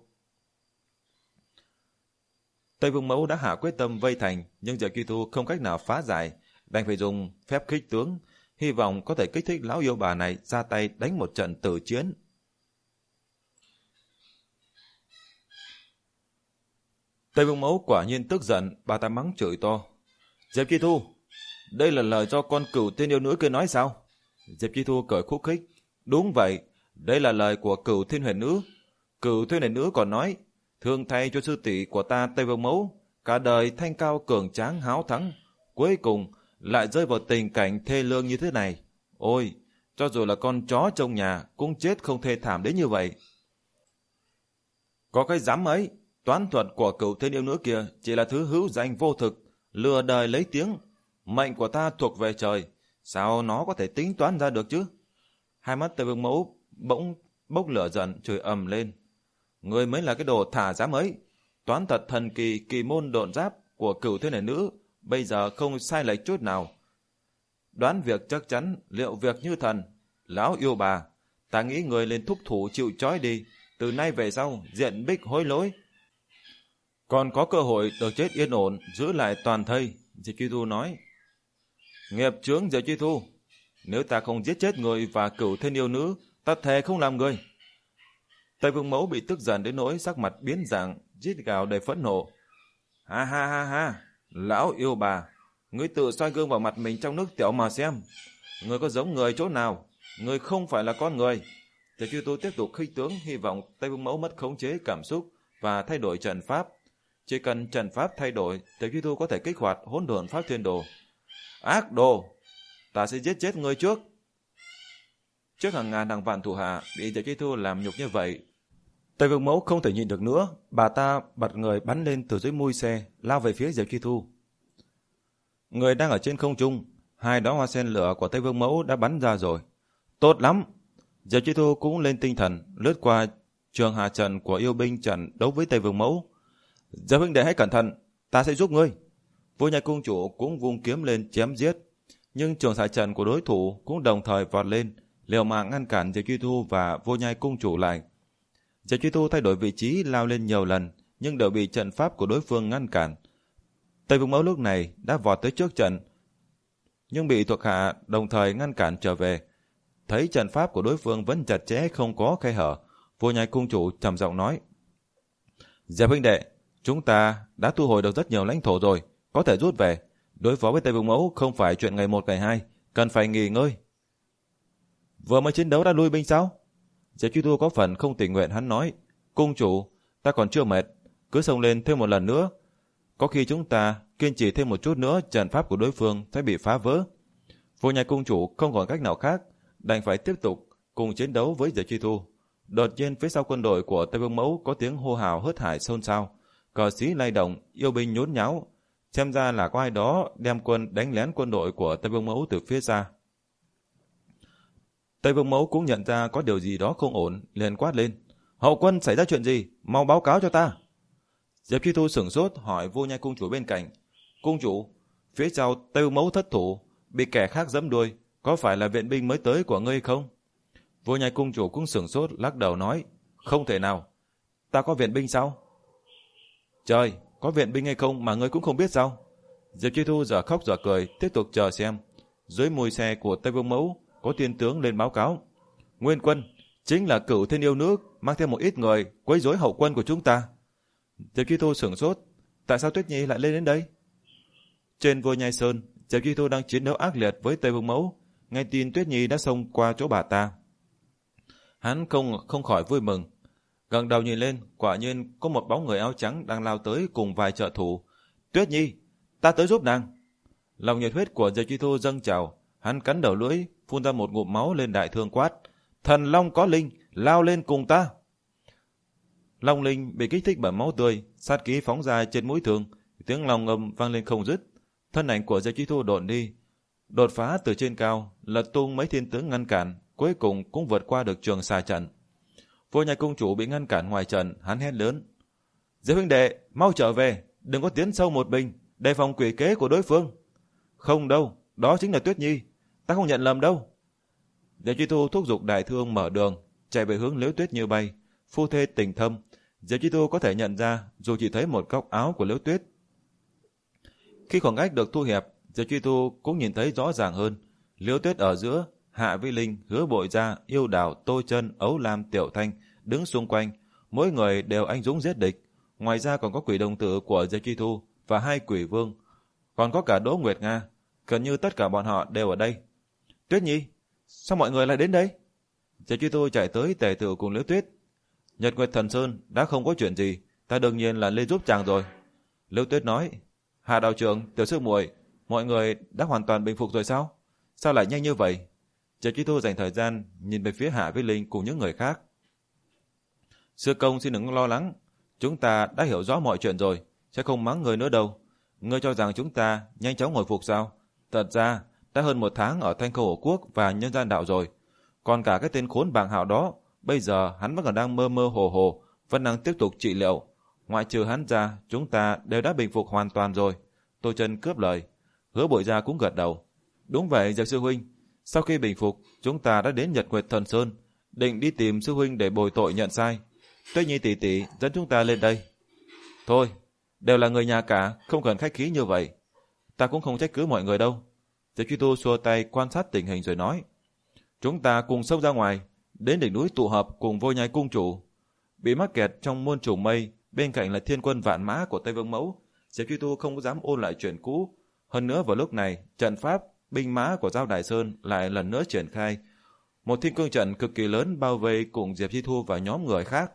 Tây Vương Mẫu đã hạ quyết tâm vây thành, nhưng Diệp Chi Thu không cách nào phá giải, đành phải dùng phép khích tướng, hy vọng có thể kích thích lão yêu bà này ra tay đánh một trận tử chiến. Tây Vương Mẫu quả nhiên tức giận, bà ta mắng chửi to: "Diệp Chi Thu, đây là lời do con Cửu Thiên yêu nữ kia nói sao?" Diệp Chi Thu cười khúc khích: "Đúng vậy, đây là lời của Cửu Thiên huyền nữ. Cửu Thiên huyền nữ còn nói, thương thay cho sư tỷ của ta Tây Vương Mẫu, cả đời thanh cao cường tráng háo thắng, cuối cùng lại rơi vào tình cảnh thê lương như thế này. Ôi, cho dù là con chó trong nhà cũng chết không thê thảm đến như vậy." "Có cái dám ấy, toán thuật của Cửu Thiên yêu nữ kia chỉ là thứ hữu danh vô thực, lừa đời lấy tiếng. Mệnh của ta thuộc về trời, sao nó có thể tính toán ra được chứ?" Hai mắt Tây Vương Mẫu bỗng bốc lửa giận chửi ầm lên: "Người mới là cái đồ thả dám ấy. Toán thật thần kỳ kỳ môn độn giáp của Cửu Thiên Hải Nữ bây giờ không sai lệch chút nào. Đoán việc chắc chắn, liệu việc như thần. Lão yêu bà, ta nghĩ người lên thúc thủ chịu trói đi, từ nay về sau diện bích hối lỗi." còn có cơ hội được chết yên ổn, giữ lại toàn thây. Diệp Chi Thu nói. Nghiệp chướng Diệp Chi Thu, nếu ta không giết chết người và cửu thiên yêu nữ, ta thề không làm người. Tây Vương Mẫu bị tức giận đến nỗi sắc mặt biến dạng, rít gào đầy phẫn nộ. Ha ha ha ha, lão yêu bà, ngươi tự soi gương vào mặt mình trong nước tiểu mà xem, ngươi có giống người chỗ nào? Ngươi không phải là con người. Diệp Chi Thu tiếp tục khích tướng, hy vọng Tây Vương Mẫu mất khống chế cảm xúc và thay đổi trận pháp. Chỉ cần trận pháp thay đổi, Diệp Chi Thu có thể kích hoạt hỗn độn pháp thiên đồ. Ác đồ, ta sẽ giết chết ngươi trước. Trước hàng ngàn hàng vạn thủ hạ bị Diệp Chi Thu làm nhục như vậy, Tây Vương Mẫu không thể nhịn được nữa, bà ta bật người bắn lên từ dưới mui xe, lao về phía Diệp Chi Thu. Người đang ở trên không trung, hai đóa hoa sen lửa của Tây Vương Mẫu đã bắn ra rồi. Tốt lắm. Diệp Chi Thu cũng lên tinh thần, lướt qua trường hạ trận của yêu binh trận đấu với Tây Vương Mẫu. Diệp huynh đệ hãy cẩn thận, ta sẽ giúp ngươi. Vô Nhai cung chủ cũng vung kiếm lên chém giết, nhưng trường hạ trận của đối thủ cũng đồng thời vọt lên, liều mạng ngăn cản Diệp Chi Thu và Vô Nhai cung chủ lại. Diệp Chi Thu thay đổi vị trí lao lên nhiều lần, nhưng đều bị trận pháp của đối phương ngăn cản. Tây Vương Mẫu lúc này đã vọt tới trước trận, nhưng bị thuộc hạ đồng thời ngăn cản trở về. Thấy trận pháp của đối phương vẫn chặt chẽ không có khe hở, Vô Nhai cung chủ trầm giọng nói: Diệp huynh đệ, chúng ta đã thu hồi được rất nhiều lãnh thổ rồi, có thể rút về. Đối phó với Tây Vương Mẫu không phải chuyện ngày một ngày hai, cần phải nghỉ ngơi. Vừa mới chiến đấu đã lui binh sao? Diệp Chi Thu có phần không tình nguyện, hắn nói: Cung chủ, ta còn chưa mệt, cứ xông lên thêm một lần nữa. Có khi chúng ta kiên trì thêm một chút nữa, trận pháp của đối phương sẽ bị phá vỡ. Vô Nhai cung chủ không còn cách nào khác, đành phải tiếp tục cùng chiến đấu với Diệp Chi Thu. Đột nhiên phía sau quân đội của Tây Vương Mẫu có tiếng hô hào hớt hải xôn xao, cờ xí lay động, yêu binh nhốn nháo. Xem ra là có ai đó đem quân đánh lén quân đội của Tây Vương Mẫu từ phía xa. Tây Vương Mẫu cũng nhận ra có điều gì đó không ổn, liền quát lên: Hậu quân xảy ra chuyện gì? Mau báo cáo cho ta. Diệp Chi Thu sửng sốt hỏi Vô Nhai cung chủ bên cạnh: Cung chủ, phía sau Tây Vương Mẫu thất thủ, bị kẻ khác giẫm đuôi, có phải là viện binh mới tới của ngươi không? Vô Nhai cung chủ cũng sửng sốt, lắc đầu nói: Không thể nào, ta có viện binh sao? Trời, có viện binh hay không mà ngươi cũng không biết sao? Diệp Chi Thu giờ khóc giờ cười, tiếp tục chờ xem. Dưới mui xe của Tây Vương Mẫu có tiên tướng lên báo cáo: Nguyên quân chính là cửu thiên yêu nữ mang theo một ít người quấy rối hậu quân của chúng ta. Diệp Chi Thu sửng sốt, tại sao Tuyết Nhi lại lên đến đây? Trên Vô Nhai Sơn, Diệp Chi Thu đang chiến đấu ác liệt với Tây Vương Mẫu, nghe tin Tuyết Nhi đã xông qua chỗ bà ta. Hắn không không khỏi vui mừng, gần đầu nhìn lên, quả nhiên có một bóng người áo trắng đang lao tới cùng vài trợ thủ. Tuyết Nhi, ta tới giúp nàng. Lòng nhiệt huyết của Diệp Chi Thu dâng trào, hắn cắn đầu lưỡi, phun ra một ngụm máu lên đại thương quát: Thần Long có linh, lao lên cùng ta. Long linh bị kích thích bởi máu tươi, sát khí phóng ra trên mũi thương, tiếng long ngâm vang lên không dứt. Thân ảnh của Diệp Chi Thu độn đi, đột phá từ trên cao, lật tung mấy thiên tướng ngăn cản, cuối cùng cũng vượt qua được trường xà trận. Vô Nhai cung chủ bị ngăn cản ngoài trận, hắn hét lớn: Diệp huynh đệ, mau trở về, đừng có tiến sâu một mình, đề phòng quỷ kế của đối phương. Không đâu, đó chính là Tuyết Nhi, ta không nhận lầm đâu. Diệp Chi Thu thúc giục đại thương mở đường, chạy về hướng Liễu Tuyết như bay. Phu thê tình thâm, Diệp Chi Thu có thể nhận ra dù chỉ thấy một góc áo của Liễu Tuyết. Khi khoảng cách được thu hẹp, Diệp Chi Thu cũng nhìn thấy rõ ràng hơn. Liễu Tuyết ở giữa, Hạ Vi Linh, Hứa Bội Gia, Yêu Đào, Tô Chân, Ấu Lam, Tiểu Thanh đứng xung quanh, mỗi người đều anh dũng giết địch. Ngoài ra còn có quỷ đồng tử của Diệp Chi Thu và hai quỷ vương, còn có cả Đỗ Nguyệt Nga, gần như tất cả bọn họ đều ở đây. Tuyết Nhi, sao mọi người lại đến đây? Diệp Chi Thu chạy tới tề tựu cùng Liễu Tuyết. Nhật Nguyệt Thần Sơn đã không có chuyện gì, ta đương nhiên là lên giúp chàng rồi. Liễu Tuyết nói: Hạ đạo trưởng, tiểu sư muội, mọi người đã hoàn toàn bình phục rồi sao? Sao lại nhanh như vậy? Diệp Chi Thu dành thời gian nhìn về phía Hạ Vi Linh cùng những người khác. Sư công xin đừng lo lắng, chúng ta đã hiểu rõ mọi chuyện rồi, sẽ không mắng người nữa đâu. Ngươi cho rằng chúng ta nhanh chóng hồi phục sao? Thật ra đã hơn một tháng ở Thanh Khâu Hổ Quốc và Nhân Gian Đạo rồi. Còn cả cái tên khốn Bàng Hạo đó, bây giờ hắn vẫn còn đang mơ mơ hồ hồ, vẫn đang tiếp tục trị liệu. Ngoại trừ hắn ra, chúng ta đều đã bình phục hoàn toàn rồi. Tô Chân cướp lời. Hứa Bội Gia cũng gật đầu. Đúng vậy Diệp sư huynh, sau khi bình phục, chúng ta đã đến Nhật Nguyệt Thần Sơn, định đi tìm sư huynh để bồi tội nhận sai. Tuyết Nhi tỷ tỷ dẫn chúng ta lên đây. Thôi, Đều là người nhà cả, không cần khách khí như vậy. Ta cũng không trách cứ mọi người đâu. Diệp Truy Tu xua tay quan sát tình hình rồi nói. Chúng ta cùng xông ra ngoài, đến đỉnh núi tụ hợp cùng Vô Nhai cung chủ. Bị mắc kẹt trong muôn trùng mây, bên cạnh là thiên quân vạn mã của Tây Vương Mẫu. Diệp Truy Tu không dám ôn lại chuyện cũ. Hơn nữa vào lúc này, trận pháp, binh mã của Giao Đài Sơn lại lần nữa triển khai. Một thiên cương trận cực kỳ lớn bao vây cùng Diệp Truy Tu và nhóm người khác.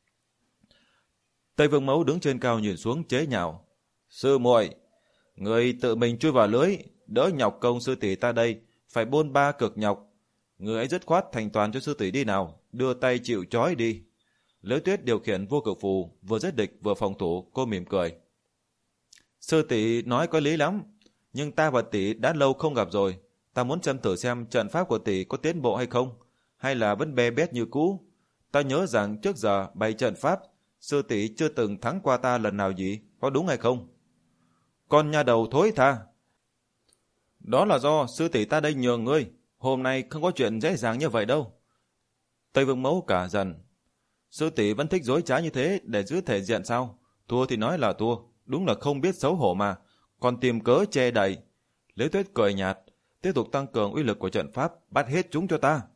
Tây Vương Mẫu đứng trên cao nhìn xuống chế nhạo. Sư muội, người tự mình chui vào lưới, đỡ nhọc công sư tỷ ta đây, phải bôn ba cực nhọc. Người ấy dứt khoát thành toàn cho sư tỷ đi nào, đưa tay chịu trói đi. Liễu Tuyết điều khiển vô cực phù, vừa giết địch vừa phòng thủ, cô mỉm cười. Sư tỷ nói có lý lắm, nhưng ta và tỷ đã lâu không gặp rồi, ta muốn xem thử xem trận pháp của tỷ có tiến bộ hay không, hay là vẫn bê bết như cũ. Ta nhớ rằng trước giờ bày trận pháp, sư tỷ chưa từng thắng qua ta lần nào gì, có đúng hay không? Con nhà đầu thối tha. Đó là do sư tỷ ta đây nhường ngươi, hôm nay không có chuyện dễ dàng như vậy đâu. Tây Vương Mẫu cả dần. Sư tỷ vẫn thích dối trá như thế để giữ thể diện sao? Thua thì nói là thua, đúng là không biết xấu hổ mà, còn tìm cớ che đậy. Liễu Tuyết cười nhạt, tiếp tục tăng cường uy lực của trận pháp, bắt hết chúng cho ta.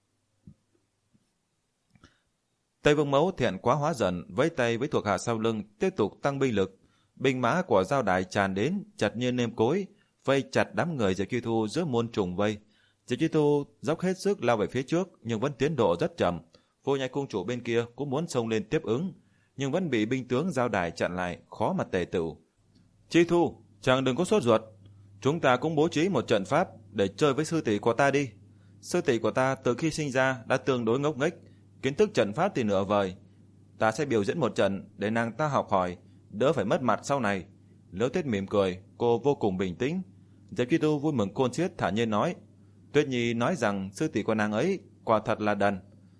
Tây Vương Mẫu thiện quá hóa giận, vẫy tay với thuộc hạ sau lưng, tiếp tục tăng binh lực. Binh mã của Giao Đài tràn đến, chặt như nêm cối, vây chặt đám người Diệp Truy Tu giữa muôn trùng vây. Diệp Truy Tu dốc hết sức lao về phía trước, nhưng vẫn tiến độ rất chậm. Vô Nhai cung chủ bên kia cũng muốn xông lên tiếp ứng, nhưng vẫn bị binh tướng Giao Đài chặn lại, khó mà tề tựu. Truy Tu, chàng đừng có sốt ruột, chúng ta cũng bố trí một trận pháp để chơi với sư tỷ của ta đi. Sư tỷ của ta từ khi sinh ra đã tương đối ngốc nghếch, kiến thức trận pháp thì nửa vời. Ta sẽ biểu diễn một trận để nàng ta học hỏi, đỡ phải mất mặt sau này. Liễu Tuyết mỉm cười, cô vô cùng bình tĩnh. Diệp Truy Tu vui mừng khôn xiết thả nhiên nói, Tuyết Nhi nói rằng sư tỷ của nàng ấy quả thật là đần.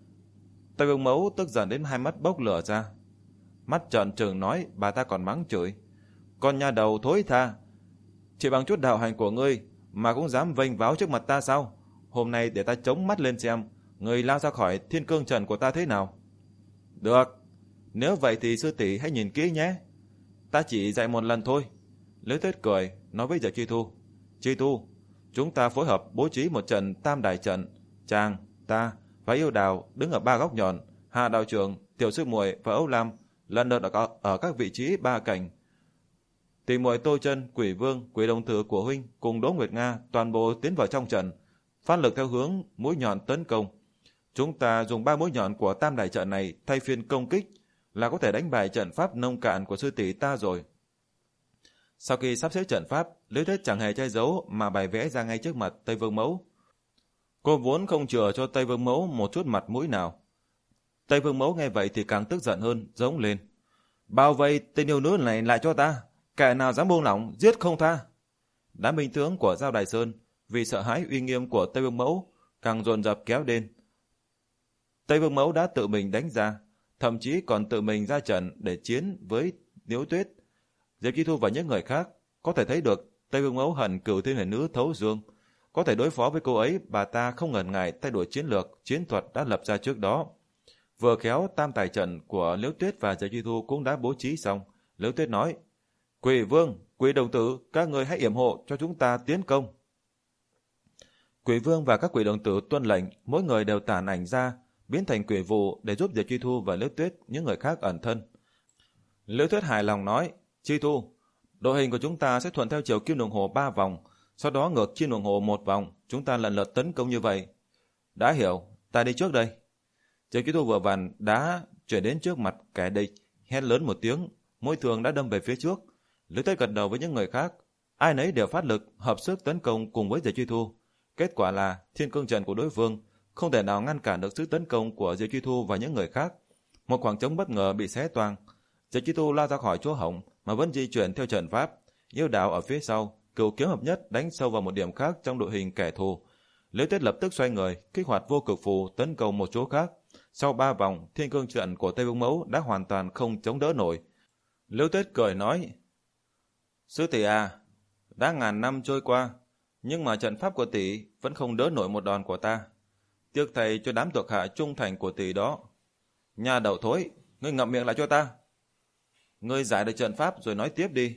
Tây Vương Mẫu tức giận đến hai mắt bốc lửa ra, mắt trợn trừng nói, bà ta còn mắng chửi, con nhà đầu thối tha, chỉ bằng chút đạo hành của ngươi mà cũng dám vênh váo trước mặt ta sao? Hôm nay để ta chống mắt lên xem người lao ra khỏi thiên cương trận của ta thế nào. Được, nếu vậy thì sư tỷ hãy nhìn kỹ nhé, ta chỉ dạy một lần thôi. Liễu Tuyết cười nói với Diệp Truy Tu, Truy Tu, chúng ta phối hợp bố trí một trận tam đại trận, chàng, ta và Yêu Đào đứng ở ba góc nhọn, Hà đạo trưởng, Tiểu sư muội và Âu Lam lần lượt ở, ở các vị trí ba cạnh. Tỷ muội Tô Chân, Quỷ Vương, Quỷ Đồng Tử của huynh cùng Đỗ Nguyệt Nga toàn bộ tiến vào trong trận, phát lực theo hướng mũi nhọn tấn công. Chúng ta dùng ba mũi nhọn của tam đại trận này thay phiên công kích là có thể đánh bại trận pháp nông cạn của sư tỷ ta rồi. Sau khi sắp xếp trận pháp, Liễu Tuyết chẳng hề che giấu mà bày vẽ ra ngay trước mặt Tây Vương Mẫu. Cô vốn không chừa cho Tây Vương Mẫu một chút mặt mũi nào. Tây Vương Mẫu nghe vậy thì càng tức giận hơn, giống lên, bao vây tên yêu nữ này lại cho ta, kẻ nào dám buông lỏng giết không tha. Đám binh tướng của Giao Đài Sơn vì sợ hãi uy nghiêm của Tây Vương Mẫu càng dồn dập kéo đến. Tây Vương Mẫu đã tự mình đánh ra, thậm chí còn tự mình ra trận để chiến với Liễu Tuyết. Diệp Truy Tu và những người khác có thể thấy được Tây Vương Mẫu hận Cửu Thiên Huyền Nữ thấu xương. Có thể đối phó với cô ấy, bà ta không ngần ngại thay đổi chiến lược, chiến thuật đã lập ra trước đó. Vừa khéo tam tài trận của Liễu Tuyết và Diệp Truy Tu cũng đã bố trí xong. Liễu Tuyết nói, Quỷ Vương, Quỷ Đồng Tử, các người hãy yểm hộ cho chúng ta tiến công. Quỷ Vương và các Quỷ Đồng Tử tuân lệnh, mỗi người đều tản ảnh ra, biến thành quỷ vụ để giúp Diệp Truy Tu và Liễu Tuyết những người khác ẩn thân. Liễu Tuyết hài lòng nói, Truy Tu, đội hình của chúng ta sẽ thuận theo chiều kim đồng hồ ba vòng, sau đó ngược kim đồng hồ một vòng, chúng ta lần lượt tấn công như vậy. Đã hiểu, ta đi trước đây. Diệp Truy Tu vừa vặn đá chuyển đến trước mặt kẻ địch, hét lớn một tiếng, mũi thương đã đâm về phía trước. Liễu Tuyết gật đầu với những người khác, ai nấy đều phát lực hợp sức tấn công cùng với Diệp Truy Tu. Kết quả là thiên cương trận của đối phương không thể nào ngăn cản được sức tấn công của Diệp Truy Tu và những người khác. Một khoảng trống bất ngờ bị xé toang. Diệp Truy Tu lao ra khỏi chỗ hổng mà vẫn di chuyển theo trận pháp. Yêu Đào ở phía sau, Cửu Kiếm hợp nhất đánh sâu vào một điểm khác trong đội hình kẻ thù. Liễu Tuyết lập tức xoay người, kích hoạt vô cực phù tấn công một chỗ khác. Sau ba vòng, thiên cương trận của Tây Vương Mẫu đã hoàn toàn không chống đỡ nổi. Liễu Tuyết cười nói, sư tỷ à, đã ngàn năm trôi qua, nhưng mà trận pháp của tỷ vẫn không đỡ nổi một đòn của ta. Tiếc thầy cho đám thuộc hạ trung thành của tỷ đó. Nhà đầu thối, ngươi ngậm miệng lại cho ta. Ngươi giải được trận pháp rồi nói tiếp đi.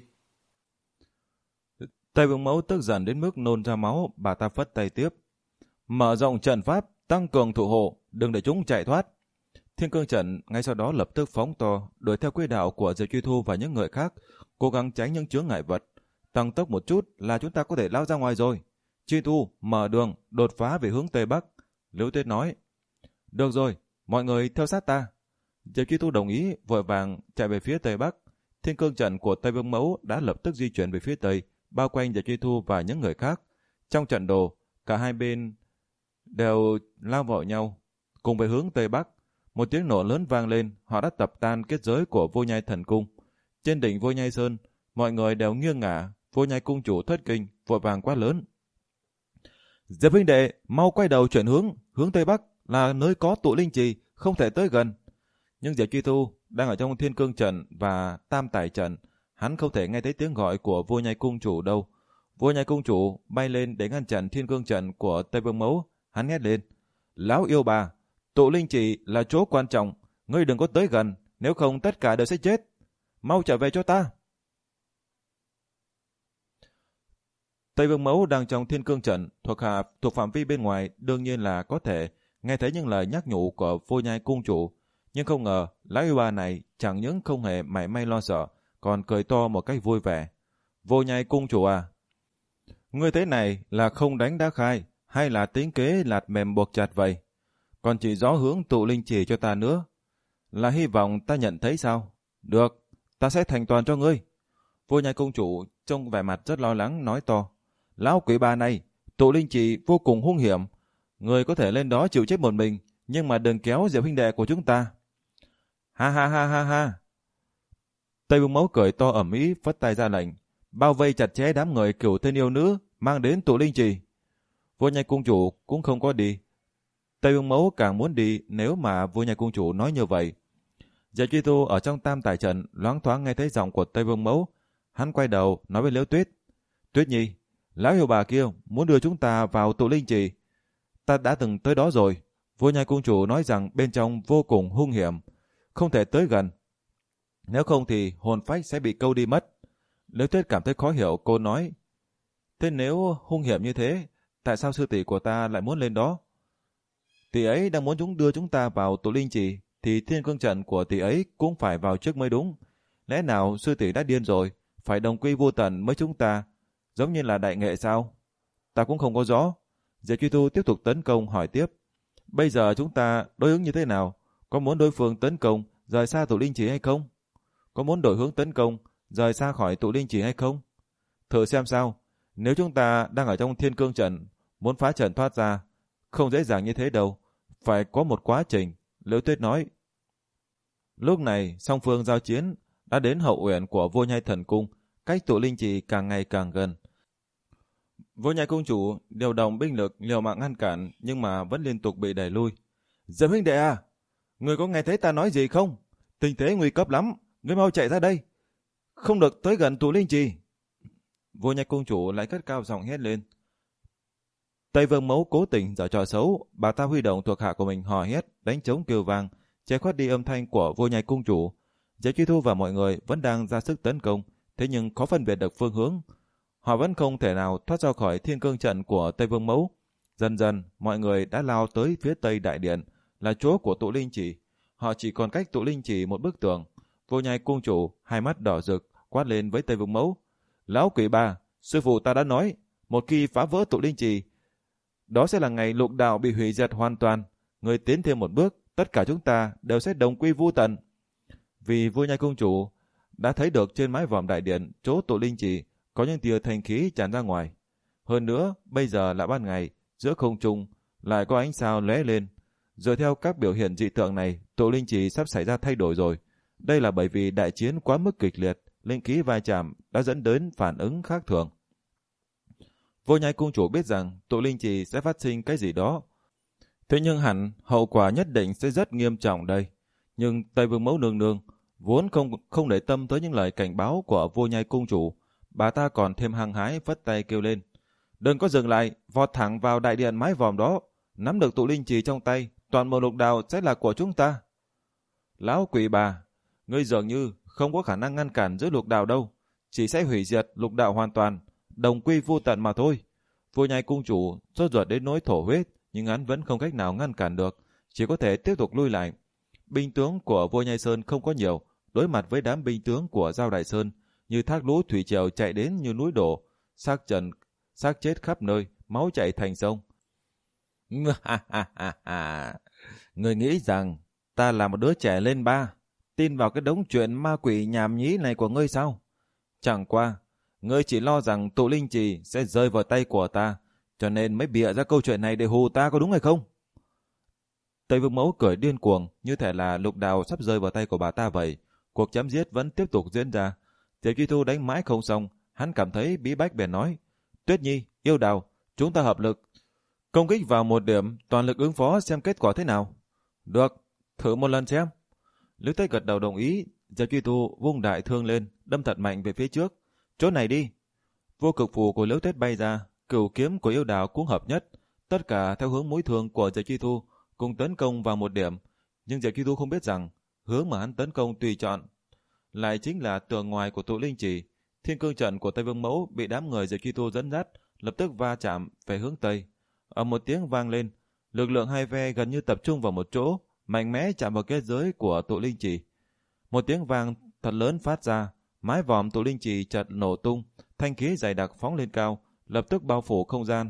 Tây Vương Mẫu tức giận đến mức nôn ra máu, bà ta phất tay tiếp. Mở rộng trận pháp, tăng cường thủ hộ, đừng để chúng chạy thoát. Thiên Cương Trận ngay sau đó lập tức phóng to, đuổi theo quỹ đạo của Diệp Truy Thu và những người khác, cố gắng tránh những chướng ngại vật. Tăng tốc một chút là chúng ta có thể lao ra ngoài rồi. Truy Thu, mở đường, đột phá về hướng Tây Bắc. Liễu Tuyết nói. Được rồi, mọi người theo sát ta. Diệp Truy Thu đồng ý, vội vàng chạy về phía Tây Bắc. Thiên Cương Trận của Tây Vương Mẫu đã lập tức di chuyển về phía Tây, bao quanh Diệp Truy Thu và những người khác. Trong trận đồ, cả hai bên đều lao vào nhau, cùng về hướng Tây Bắc. Một tiếng nổ lớn vang lên, họ đã tập tan kết giới của Vô Nhai Thần Cung. Trên đỉnh Vô Nhai Sơn, mọi người đều nghiêng ngả, Vô Nhai Cung chủ thất kinh, vội vàng quát lớn. Diệp huynh đệ, mau quay đầu chuyển hướng, hướng Tây Bắc là nơi có tụ linh trì, không thể tới gần. Nhưng Diệp Truy Thu đang ở trong Thiên Cương Trận và Tam Tải Trận, hắn không thể nghe thấy tiếng gọi của Vô Nhai Cung chủ đâu. Vô Nhai Cung chủ bay lên để ngăn chặn Thiên Cương Trận của Tây Vương Mẫu, hắn hét lên. Lão yêu bà, tụ linh trì là chỗ quan trọng, ngươi đừng có tới gần, nếu không tất cả đều sẽ chết. Mau trở về cho ta. Tây Vương Mẫu đang trong Thiên Cương Trận, thuộc hạ thuộc phạm vi bên ngoài, đương nhiên là có thể nghe thấy những lời nhắc nhủ của Vô Nhai Cung chủ, nhưng không ngờ lão yêu bà này chẳng những không hề mảy may lo sợ, còn cười to một cách vui vẻ. Vô Nhai Cung chủ à, ngươi thế này là không đánh đã khai, hay là tính kế lạt mềm buộc chặt vậy? Còn chỉ rõ hướng tụ linh trì cho ta nữa, là hy vọng ta nhận thấy sao? Được, ta sẽ thành toàn cho ngươi. Vô Nhai Cung chủ trông vẻ mặt rất lo lắng nói to. Lão quỷ bà này, tụ linh trì vô cùng hung hiểm, người có thể lên đó chịu chết một mình, nhưng mà đừng kéo Diệp huynh đệ của chúng ta. Ha ha ha ha ha. Tây Vương Mẫu cười to ầm ĩ, phất tay ra lệnh, bao vây chặt chẽ đám người cửu tên yêu nữ mang đến tụ linh trì. Vô Nhai Cung chủ cũng không có đi. Tây Vương Mẫu càng muốn đi nếu mà Vô Nhai Cung chủ nói như vậy. Diệp Truy Thu ở trong Tam Tải Trận loáng thoáng nghe thấy giọng của Tây Vương Mẫu, hắn quay đầu nói với Liễu Tuyết. Tuyết Nhi, lão yêu bà kia muốn đưa chúng ta vào tụ linh trì. Ta đã từng tới đó rồi. Vô Nhai Cung chủ nói rằng bên trong vô cùng hung hiểm, không thể tới gần. Nếu không thì hồn phách sẽ bị câu đi mất. Liễu Tuyết cảm thấy khó hiểu, cô nói. Thế nếu hung hiểm như thế, tại sao sư tỷ của ta lại muốn lên đó? Tỷ ấy đang muốn chúng đưa chúng ta vào tụ linh trì, thì Thiên Cương Trận của tỷ ấy cũng phải vào trước mới đúng. Lẽ nào sư tỷ đã điên rồi, phải đồng quy vô tận với chúng ta, giống như là đại nghệ sao? Ta cũng không có rõ. Diệp Truy Thu tiếp tục tấn công hỏi tiếp. Bây giờ chúng ta đối ứng như thế nào? Có muốn đối phương tấn công rời xa tụ linh trì hay không? Có muốn đổi hướng tấn công rời xa khỏi tụ linh trì hay không? Thử xem sao. Nếu chúng ta đang ở trong Thiên Cương Trận, muốn phá trận thoát ra, không dễ dàng như thế đâu, phải có một quá trình. Liễu Tuyết nói. Lúc này song phương giao chiến đã đến hậu uyển của Vô Nhai Thần Cung, cách tụ linh trì càng ngày càng gần. Vô Nhai Cung chủ điều động binh lực liều mạng ngăn cản, nhưng mà vẫn liên tục bị đẩy lui. Diệp huynh đệ à, người có nghe thấy ta nói gì không? Tình thế nguy cấp lắm, ngươi mau chạy ra đây, không được tới gần tụ linh trì. Vô Nhai Cung chủ lại cất cao giọng hét lên. Tây Vương Mẫu cố tình giở trò xấu, bà ta huy động thuộc hạ của mình hò hét, đánh trống kêu vang, che khuất đi âm thanh của Vô Nhai Cung chủ. Diệp Truy Thu và mọi người vẫn đang ra sức tấn công, thế nhưng khó phân biệt được phương hướng. Họ vẫn không thể nào thoát ra khỏi Thiên Cương Trận của Tây Vương Mẫu. Dần dần, mọi người đã lao tới phía Tây Đại Điện, là chỗ của tụ linh trì. Họ chỉ còn cách tụ linh trì một bức tường. Vô Nhai Cung chủ hai mắt đỏ rực quát lên với Tây Vương Mẫu. Lão quỷ bà, sư phụ ta đã nói, một khi phá vỡ tụ linh trì, đó sẽ là ngày lục đạo bị hủy diệt hoàn toàn. Người tiến thêm một bước, tất cả chúng ta đều sẽ đồng quy vu tận. Vì Vô Nhai Cung chủ đã thấy được trên mái vòm đại điện chỗ tụ linh trì có những tia thanh khí tràn ra ngoài. Hơn nữa, bây giờ là ban ngày, giữa không trung lại có ánh sao lóe lên. Dựa theo các biểu hiện dị tượng này, tụ linh trì sắp xảy ra thay đổi rồi. Đây là bởi vì đại chiến quá mức kịch liệt, linh khí va chạm đã dẫn đến phản ứng khác thường. Vô Nhai Cung chủ biết rằng tụ linh trì sẽ phát sinh cái gì đó. Thế nhưng hẳn hậu quả nhất định sẽ rất nghiêm trọng đây. Nhưng Tây Vương Mẫu nương nương vốn không không để tâm tới những lời cảnh báo của Vô Nhai Cung chủ, bà ta còn thêm hăng hái vất tay kêu lên: "Đừng có dừng lại, vọt thẳng vào đại điện mái vòm đó, nắm được tụ linh trì trong tay, toàn bộ lục đạo sẽ là của chúng ta." Lão quỷ bà, ngươi dường như không có khả năng ngăn cản giữ lục đạo đâu, chỉ sẽ hủy diệt lục đạo hoàn toàn, đồng quy vô tận mà thôi. Vua Nhai cung chủ sốt ruột đến nỗi thổ huyết, nhưng hắn vẫn không cách nào ngăn cản được, chỉ có thể tiếp tục lui lại. Binh tướng của vua Nhai Sơn không có nhiều, đối mặt với đám binh tướng của Giao Đại Sơn, như thác lũ thủy triều chạy đến như núi đổ, xác trần, xác chết khắp nơi, máu chảy thành sông. Người nghĩ rằng ta là một đứa trẻ lên ba, tin vào cái đống chuyện ma quỷ nhảm nhí này của ngươi sao? Chẳng qua, ngươi chỉ lo rằng tụ linh trì sẽ rơi vào tay của ta, cho nên mới bịa ra câu chuyện này để hù ta, có đúng hay không? Tây Vương Mẫu cười điên cuồng, như thể là lục đạo sắp rơi vào tay của bà ta vậy. Cuộc chém giết vẫn tiếp tục diễn ra. Diệp Chi Thu đánh mãi không xong, hắn cảm thấy bí bách bèn nói: Tuyết Nhi, Yêu Đào, chúng ta hợp lực công kích vào một điểm, toàn lực ứng phó xem kết quả thế nào. Được, thử một lần xem. Liễu Tuyết gật đầu đồng ý. Diệp Chi Thu vung đại thương lên, đâm thật mạnh về phía trước. Chỗ này đi. Vô cực phù của Liễu Tuyết bay ra, cửu kiếm của Yêu Đào cũng hợp nhất, tất cả theo hướng mũi thương của Diệp Chi Thu, cùng tấn công vào một điểm. Nhưng Diệp Chi Thu không biết rằng hướng mà hắn tấn công tùy chọn lại chính là tường ngoài của tụ linh trì. Thiên cương trận của Tây Vương Mẫu bị đám người Diệp Chi Thu dẫn dắt, lập tức va chạm về hướng tây. Ở một tiếng vang lên, lực lượng hai phe gần như tập trung vào một chỗ, mạnh mẽ chạm vào kết giới của tụ linh trì. Một tiếng vang thật lớn phát ra, mái vòm tụ linh trì chợt nổ tung, thanh khí dày đặc phóng lên cao, lập tức bao phủ không gian.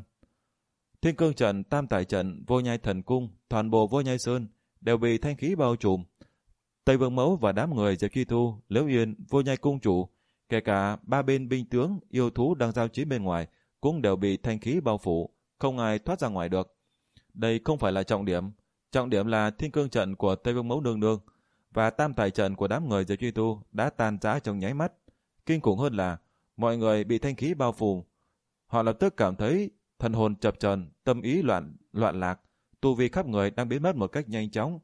Thiên cương trận, tam tải trận, vô nhai thần cung, toàn bộ vô nhai sơn đều bị thanh khí bao trùm. Tây Vương Mẫu và đám người Diệp Chi Thu, Liễu Yên, vô nhai cung chủ, kể cả ba bên binh tướng, yêu thú đang giao chiến bên ngoài, cũng đều bị thanh khí bao phủ, không ai thoát ra ngoài được. Đây không phải là trọng điểm, trọng điểm là thiên cương trận của Tây Vương Mẫu nương nương và tam tải trận của đám người Diệp Chi Thu đã tan rã trong nháy mắt. Kinh khủng hơn là mọi người bị thanh khí bao phủ, họ lập tức cảm thấy thần hồn chập chờn, tâm ý loạn loạn lạc, tu vi khắp người đang biến mất một cách nhanh chóng.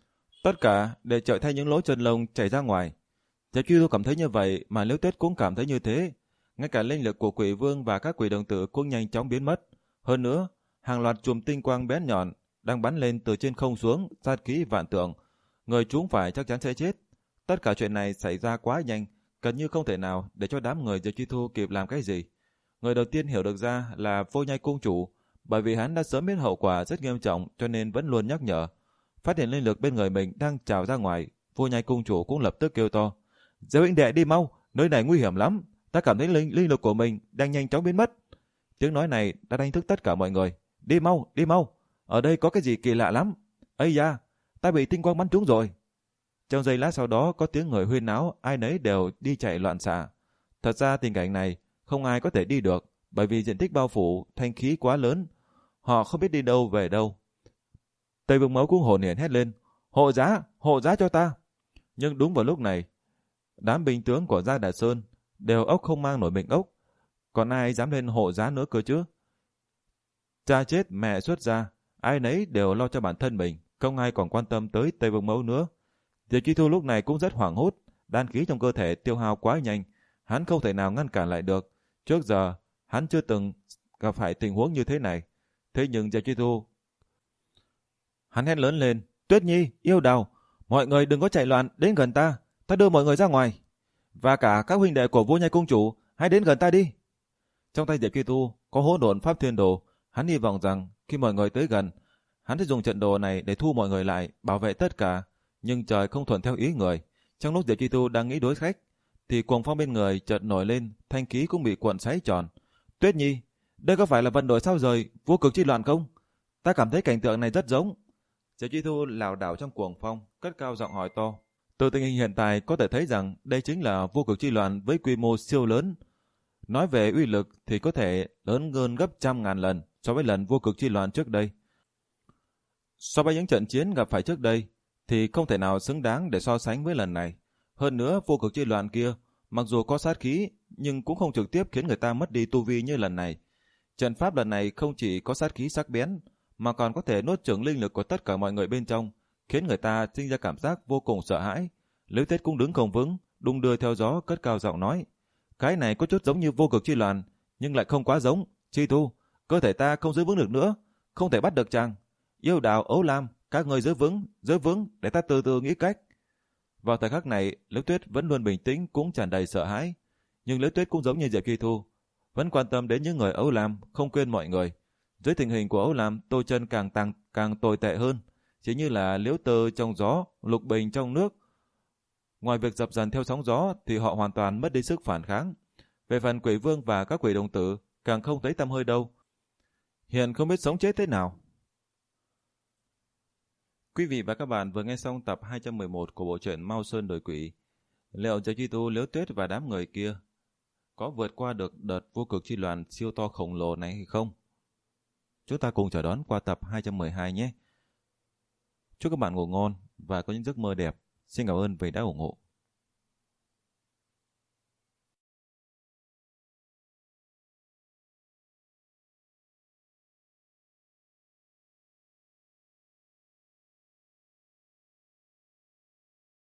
Tất cả để trở thay những lỗ chân lông chảy ra ngoài. Diệp Chi Thu cảm thấy như vậy mà Liễu Tuyết cũng cảm thấy như thế. Ngay cả linh lực của Quỷ Vương và các quỷ đồng tử cũng nhanh chóng biến mất. Hơn nữa, hàng loạt chùm tinh quang bén nhọn đang bắn lên từ trên không xuống, sát khí vạn tượng. Người chúng phải chắc chắn sẽ chết. Tất cả chuyện này xảy ra quá nhanh, gần như không thể nào để cho đám người Diệp Chi Thu kịp làm cái gì. Người đầu tiên hiểu được ra là Vô Nhai cung chủ, bởi vì hắn đã sớm biết hậu quả rất nghiêm trọng cho nên vẫn luôn nhắc nhở. Phát hiện linh lực bên người mình đang trào ra ngoài, Vô Nhai cung chủ cũng lập tức kêu to: Diệp huynh đệ đi mau, nơi này nguy hiểm lắm, ta cảm thấy linh, linh lực của mình đang nhanh chóng biến mất. Tiếng nói này đã đánh thức tất cả mọi người. Đi mau, đi mau, ở đây có cái gì kỳ lạ lắm. Ây da, ta bị tinh quang bắn trúng rồi. Trong giây lát sau đó có tiếng người huyên náo, ai nấy đều đi chạy loạn xạ. Thật ra tình cảnh này không ai có thể đi được, bởi vì diện tích bao phủ thanh khí quá lớn, họ không biết đi đâu về đâu. Tây Vương Mẫu cũng hồn hển hét lên: Hộ giá, hộ giá cho ta. Nhưng đúng vào lúc này, đám binh tướng của Gia Đại Sơn đều ốc không mang nổi mình ốc, còn ai dám lên hộ giá nữa cơ chứ? Cha chết mẹ xuất ra, ai nấy đều lo cho bản thân mình, không ai còn quan tâm tới Tây Vương Mẫu nữa. Diệp Chi Thu lúc này cũng rất hoảng hốt, đan khí trong cơ thể tiêu hao quá nhanh, hắn không thể nào ngăn cản lại được. Trước giờ hắn chưa từng gặp phải tình huống như thế này. Thế nhưng Diệp Chi Thu, hắn hét lớn lên: Tuyết Nhi, Yêu Đào, mọi người đừng có chạy loạn, đến gần ta, ta đưa mọi người ra ngoài. Và cả các huynh đệ của Vô Nhai cung chủ, hãy đến gần ta đi. Trong tay Diệp Chi Thu có hỗn độn pháp thiên đồ, hắn hy vọng rằng khi mọi người tới gần, hắn sẽ dùng trận đồ này để thu mọi người lại, bảo vệ tất cả. Nhưng trời không thuận theo ý người. Trong lúc Diệp Chi Thu đang nghĩ đối khách, thì cuồng phong bên người chợt nổi lên, thanh khí cũng bị cuộn xoáy tròn. Tuyết Nhi, đây có phải là vận đổi sao rời vô cực chi loạn không? Ta cảm thấy cảnh tượng này rất giống. Diệp Chi Thu lảo đảo trong cuồng phong, cất cao giọng hỏi to. Từ tình hình hiện tại có thể thấy rằng đây chính là vô cực chi loạn với quy mô siêu lớn. Nói về uy lực thì có thể lớn hơn gấp trăm ngàn lần so với lần vô cực chi loạn trước đây. So với những trận chiến gặp phải trước đây thì không thể nào xứng đáng để so sánh với lần này. Hơn nữa, vô cực chi loạn kia mặc dù có sát khí nhưng cũng không trực tiếp khiến người ta mất đi tu vi như lần này. Trận pháp lần này không chỉ có sát khí sắc bén mà còn có thể nuốt chửng linh lực của tất cả mọi người bên trong, khiến người ta sinh ra cảm giác vô cùng sợ hãi. Liễu Tuyết cũng đứng không vững, đung đưa theo gió, cất cao giọng nói: Cái này có chút giống như vô cực chi loạn, nhưng lại không quá giống. Chi Thu, cơ thể ta không giữ vững được nữa, không thể bắt được chàng. Yêu Đào, Ấu Lam, các người giữ vững, giữ vững để ta từ từ nghĩ cách. Vào thời khắc này, Liễu Tuyết vẫn luôn bình tĩnh cũng tràn đầy sợ hãi, nhưng Liễu Tuyết cũng giống như Diệp Chi Thu, vẫn quan tâm đến những người Âu Lam, không quên mọi người. Dưới tình hình của Âu Lam, Tô Chân càng tăng càng tồi tệ hơn, chỉ như là liễu tơ trong gió, lục bình trong nước. Ngoài việc dập dần theo sóng gió thì họ hoàn toàn mất đi sức phản kháng. Về phần Quỷ Vương và các quỷ đồng tử càng không thấy tăm hơi đâu. Hiện không biết sống chết thế nào. Quý vị và các bạn vừa nghe xong tập hai trăm mười một của bộ truyện Mao Sơn Đổi Quỷ. Liệu Diệp Chi Tu, Liễu Tuyết và đám người kia có vượt qua được đợt vô cực chi loạn siêu to khổng lồ này hay không? Chúng ta cùng chờ đón qua tập hai trăm mười hai nhé. Chúc các bạn ngủ ngon và có những giấc mơ đẹp. Xin cảm ơn vì đã ủng hộ.